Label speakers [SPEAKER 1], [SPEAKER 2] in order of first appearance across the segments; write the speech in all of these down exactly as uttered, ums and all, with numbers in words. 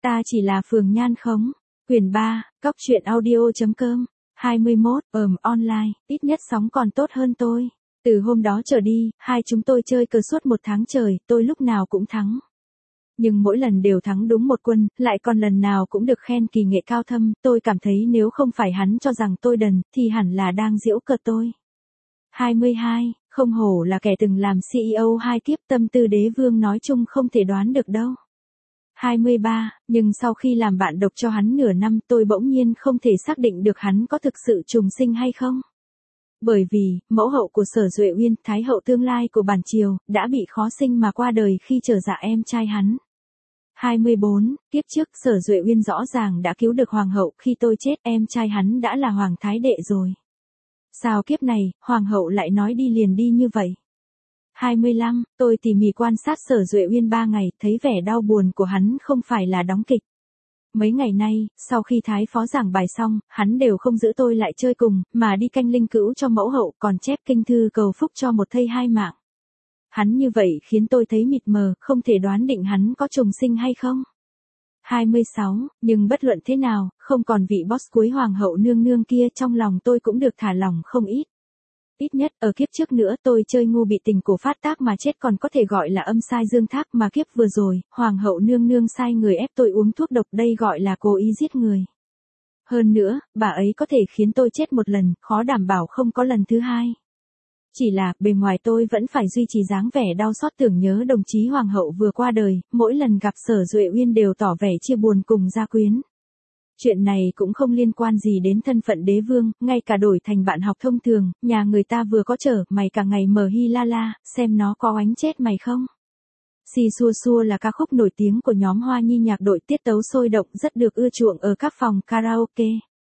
[SPEAKER 1] Ta chỉ là Phường Nhan Khống. Quyển ba, cóc truyện audio chấm com. hai mươi mốt, ờm online, ít nhất sóng còn tốt hơn tôi. Từ hôm đó trở đi, hai chúng tôi chơi cờ suốt một tháng trời, tôi lúc nào cũng thắng. Nhưng mỗi lần đều thắng đúng một quân, lại còn lần nào cũng được khen kỳ nghệ cao thâm, tôi cảm thấy nếu không phải hắn cho rằng tôi đần, thì hẳn là đang giễu cợt tôi. hai mươi hai, không hổ là kẻ từng làm xê e ô hai kiếp, tâm tư đế vương nói chung không thể đoán được đâu. hai mươi ba, nhưng sau khi làm bạn độc cho hắn nửa năm tôi bỗng nhiên không thể xác định được hắn có thực sự trùng sinh hay không. Bởi vì, mẫu hậu của Sở Duệ Uyên, thái hậu tương lai của bản triều, đã bị khó sinh mà qua đời khi trở dạ em trai hắn. hai mươi bốn, kiếp trước Sở Duệ Uyên rõ ràng đã cứu được hoàng hậu, khi tôi chết em trai hắn đã là hoàng thái đệ rồi. Sao kiếp này, hoàng hậu lại nói đi liền đi như vậy? hai mươi lăm, tôi tỉ mỉ quan sát Sở Duệ Uyên ba ngày, thấy vẻ đau buồn của hắn không phải là đóng kịch. Mấy ngày nay, sau khi thái phó giảng bài xong, hắn đều không giữ tôi lại chơi cùng, mà đi canh linh cữu cho mẫu hậu, còn chép kinh thư cầu phúc cho một thây hai mạng. Hắn như vậy khiến tôi thấy mịt mờ, không thể đoán định hắn có trùng sinh hay không. hai mươi sáu, nhưng bất luận thế nào, không còn vị boss cuối hoàng hậu nương nương kia, trong lòng tôi cũng được thả lỏng không ít. Ít nhất, ở kiếp trước nữa tôi chơi ngu bị tình cổ phát tác mà chết còn có thể gọi là âm sai dương thác, mà kiếp vừa rồi, hoàng hậu nương nương sai người ép tôi uống thuốc độc, đây gọi là cố ý giết người. Hơn nữa, bà ấy có thể khiến tôi chết một lần, khó đảm bảo không có lần thứ hai. Chỉ là, bề ngoài tôi vẫn phải duy trì dáng vẻ đau xót tưởng nhớ đồng chí hoàng hậu vừa qua đời, mỗi lần gặp Sở Duệ Uyên đều tỏ vẻ chia buồn cùng gia quyến. Chuyện này cũng không liên quan gì đến thân phận đế vương, ngay cả đổi thành bạn học thông thường, nhà người ta vừa có trở, mày cả ngày mờ hi la la, xem nó có oánh chết mày không. Xì xua xua là ca khúc nổi tiếng của nhóm Hoa Nhi nhạc đội, tiết tấu sôi động rất được ưa chuộng ở các phòng karaoke.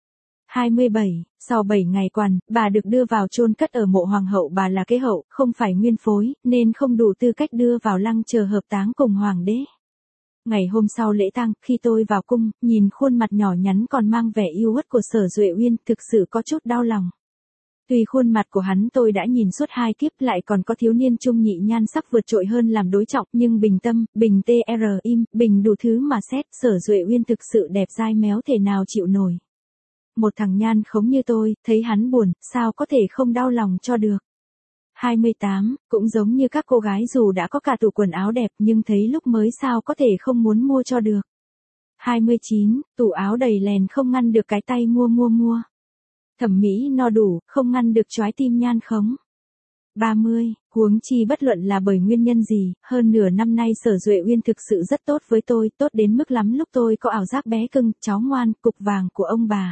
[SPEAKER 1] hai mươi bảy, sau bảy ngày quằn, bà được đưa vào chôn cất ở mộ hoàng hậu, bà là kế hậu, không phải nguyên phối, nên không đủ tư cách đưa vào lăng chờ hợp táng cùng hoàng đế. Ngày hôm sau lễ tang, khi tôi vào cung, nhìn khuôn mặt nhỏ nhắn còn mang vẻ yêu uất của Sở Duệ Uyên, thực sự có chút đau lòng. Tuy khuôn mặt của hắn tôi đã nhìn suốt hai kiếp, lại còn có thiếu niên trung nhị nhan sắc vượt trội hơn làm đối trọng, nhưng bình tâm, bình tr im, bình đủ thứ mà xét, Sở Duệ Uyên thực sự đẹp dai méo thể nào chịu nổi. Một thằng nhan khống như tôi, thấy hắn buồn, sao có thể không đau lòng cho được. hai mươi tám, cũng giống như các cô gái dù đã có cả tủ quần áo đẹp nhưng thấy lúc mới sao có thể không muốn mua cho được. hai mươi chín, tủ áo đầy lèn không ngăn được cái tay mua mua mua. Thẩm mỹ no đủ, không ngăn được trái tim nhan khống. ba mươi, huống chi bất luận là bởi nguyên nhân gì, hơn nửa năm nay Sở Duệ Uyên thực sự rất tốt với tôi, tốt đến mức lắm lúc tôi có ảo giác bé cưng, cháu ngoan, cục vàng của ông bà.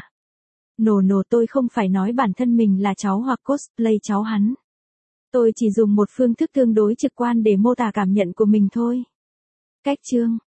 [SPEAKER 1] Nổ nổ tôi không phải nói bản thân mình là cháu hoặc cosplay cháu hắn. Tôi chỉ dùng một phương thức tương đối trực quan để mô tả cảm nhận của mình thôi. Cách chương